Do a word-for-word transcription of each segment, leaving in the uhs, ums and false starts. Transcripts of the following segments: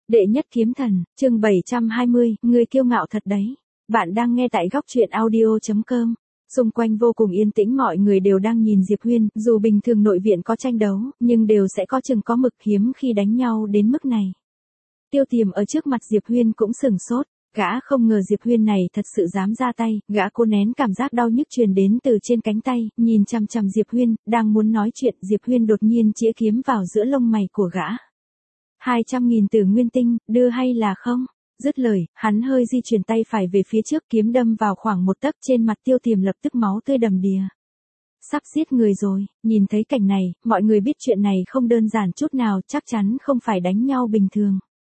Đệ nhất kiếm thần, chương bảy trăm hai mươi, người kiêu ngạo thật đấy. Bạn đang nghe tại góc truyện audio chấm com. Xung quanh vô cùng yên tĩnh, mọi người đều đang nhìn Diệp Huyên, dù bình thường nội viện có tranh đấu, nhưng đều sẽ có chừng có mực, hiếm khi đánh nhau đến mức này. Tiêu Tiềm ở trước mặt Diệp Huyên cũng sửng sốt, gã không ngờ Diệp Huyên này thật sự dám ra tay, gã cố nén cảm giác đau nhức truyền đến từ trên cánh tay, nhìn chằm chằm Diệp Huyên, đang muốn nói chuyện, Diệp Huyên đột nhiên chĩa kiếm vào giữa lông mày của gã. Hai trăm nghìn tử nguyên tinh, đưa hay là không? Dứt lời, hắn hơi di chuyển tay phải về phía trước, kiếm đâm vào khoảng một tấc, trên mặt Tiêu Tiềm lập tức máu tươi đầm đìa. Sắp giết người rồi, nhìn thấy cảnh này, mọi người biết chuyện này không đơn giản chút nào, chắc chắn không phải đánh nhau bình thường.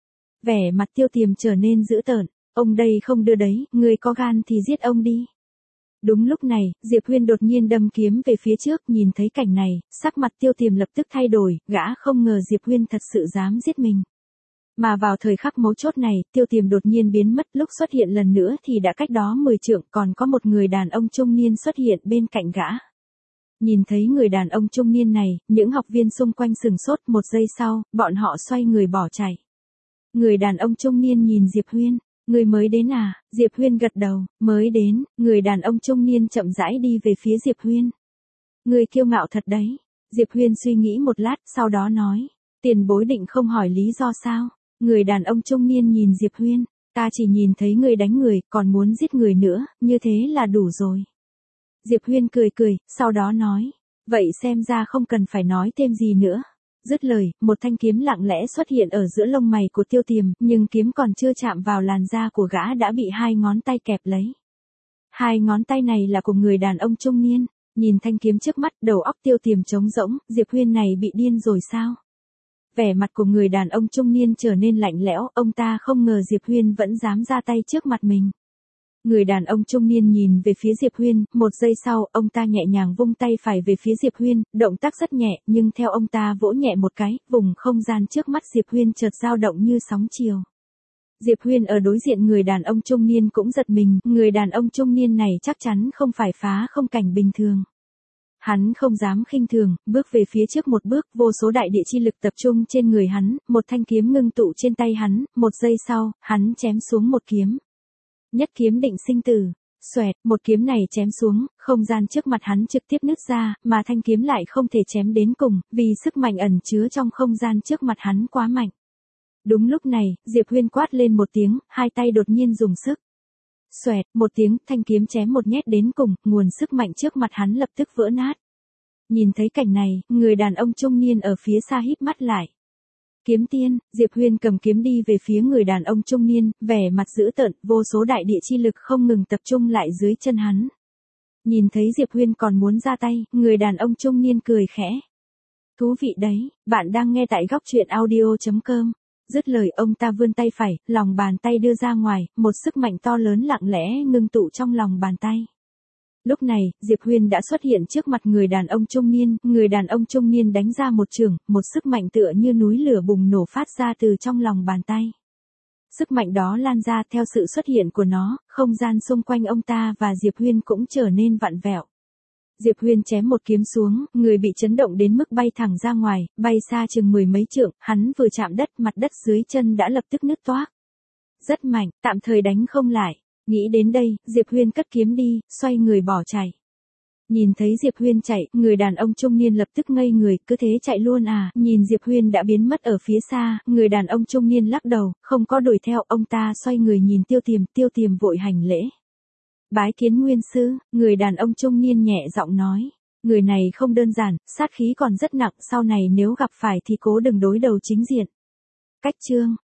Vẻ mặt Tiêu Tiềm trở nên dữ tợn, ông đây không đưa đấy, người có gan thì giết ông đi. Đúng lúc này, Diệp Huyên đột nhiên đâm kiếm về phía trước, nhìn thấy cảnh này, sắc mặt Tiêu Tiềm lập tức thay đổi, gã không ngờ Diệp Huyên thật sự dám giết mình. Mà vào thời khắc mấu chốt này, Tiêu Tiềm đột nhiên biến mất, lúc xuất hiện lần nữa thì đã cách đó mười trượng, còn có một người đàn ông trung niên xuất hiện bên cạnh gã. Nhìn thấy người đàn ông trung niên này, những học viên xung quanh sừng sốt, một giây sau, bọn họ xoay người bỏ chạy. Người đàn ông trung niên nhìn Diệp Huyên. Người mới đến à? Diệp Huyên gật đầu, mới đến. Người đàn ông trung niên chậm rãi đi về phía Diệp Huyên. Người kiêu ngạo thật đấy. Diệp Huyên suy nghĩ một lát, sau đó nói. Tiền bối định không hỏi lý do sao? Người đàn ông trung niên nhìn Diệp Huyên. Ta chỉ nhìn thấy người đánh người, còn muốn giết người nữa, như thế là đủ rồi. Diệp Huyên cười cười, sau đó nói. Vậy xem ra không cần phải nói thêm gì nữa. Dứt lời, một thanh kiếm lặng lẽ xuất hiện ở giữa lông mày của Tiêu Tiềm, nhưng kiếm còn chưa chạm vào làn da của gã đã bị hai ngón tay kẹp lấy. Hai ngón tay này là của người đàn ông trung niên. Nhìn thanh kiếm trước mắt, đầu óc Tiêu Tiềm trống rỗng, Diệp Huyên này bị điên rồi sao? Vẻ mặt của người đàn ông trung niên trở nên lạnh lẽo, ông ta không ngờ Diệp Huyên vẫn dám ra tay trước mặt mình. Người đàn ông trung niên nhìn về phía Diệp Huyên, một giây sau, ông ta nhẹ nhàng vung tay phải về phía Diệp Huyên, động tác rất nhẹ, nhưng theo ông ta vỗ nhẹ một cái, vùng không gian trước mắt Diệp Huyên chợt dao động như sóng chiều. Diệp Huyên ở đối diện người đàn ông trung niên cũng giật mình, người đàn ông trung niên này chắc chắn không phải phá không cảnh bình thường. Hắn không dám khinh thường, bước về phía trước một bước, vô số đại địa chi lực tập trung trên người hắn, một thanh kiếm ngưng tụ trên tay hắn, một giây sau, hắn chém xuống một kiếm. Nhất kiếm định sinh tử, xoẹt, một kiếm này chém xuống, không gian trước mặt hắn trực tiếp nứt ra, mà thanh kiếm lại không thể chém đến cùng, vì sức mạnh ẩn chứa trong không gian trước mặt hắn quá mạnh. Đúng lúc này, Diệp Huyên quát lên một tiếng, hai tay đột nhiên dùng sức. Xoẹt, một tiếng, thanh kiếm chém một nhét đến cùng, nguồn sức mạnh trước mặt hắn lập tức vỡ nát. Nhìn thấy cảnh này, người đàn ông trung niên ở phía xa híp mắt lại. Kiếm tiên, Diệp Huyên cầm kiếm đi về phía người đàn ông trung niên, vẻ mặt dữ tợn, vô số đại địa chi lực không ngừng tập trung lại dưới chân hắn. Nhìn thấy Diệp Huyên còn muốn ra tay, người đàn ông trung niên cười khẽ. Thú vị đấy, bạn đang nghe tại góc truyện audio chấm com. Dứt lời, ông ta vươn tay phải, lòng bàn tay đưa ra ngoài, một sức mạnh to lớn lặng lẽ ngưng tụ trong lòng bàn tay. Lúc này, Diệp Huyên đã xuất hiện trước mặt người đàn ông trung niên, người đàn ông trung niên đánh ra một chưởng, một sức mạnh tựa như núi lửa bùng nổ phát ra từ trong lòng bàn tay. Sức mạnh đó lan ra, theo sự xuất hiện của nó, không gian xung quanh ông ta và Diệp Huyên cũng trở nên vặn vẹo. Diệp Huyên chém một kiếm xuống, người bị chấn động đến mức bay thẳng ra ngoài, bay xa chừng mười mấy trượng, hắn vừa chạm đất, mặt đất dưới chân đã lập tức nứt toác. Rất mạnh, tạm thời đánh không lại. Nghĩ đến đây, Diệp Huyên cất kiếm đi, xoay người bỏ chạy. Nhìn thấy Diệp Huyên chạy, người đàn ông trung niên lập tức ngây người, cứ thế chạy luôn à, nhìn Diệp Huyên đã biến mất ở phía xa, người đàn ông trung niên lắc đầu, không có đuổi theo, ông ta xoay người nhìn Tiêu Tiềm, Tiêu Tiềm vội hành lễ. Bái kiến nguyên sư, người đàn ông trung niên nhẹ giọng nói, người này không đơn giản, sát khí còn rất nặng, sau này nếu gặp phải thì cố đừng đối đầu chính diện. Cách chương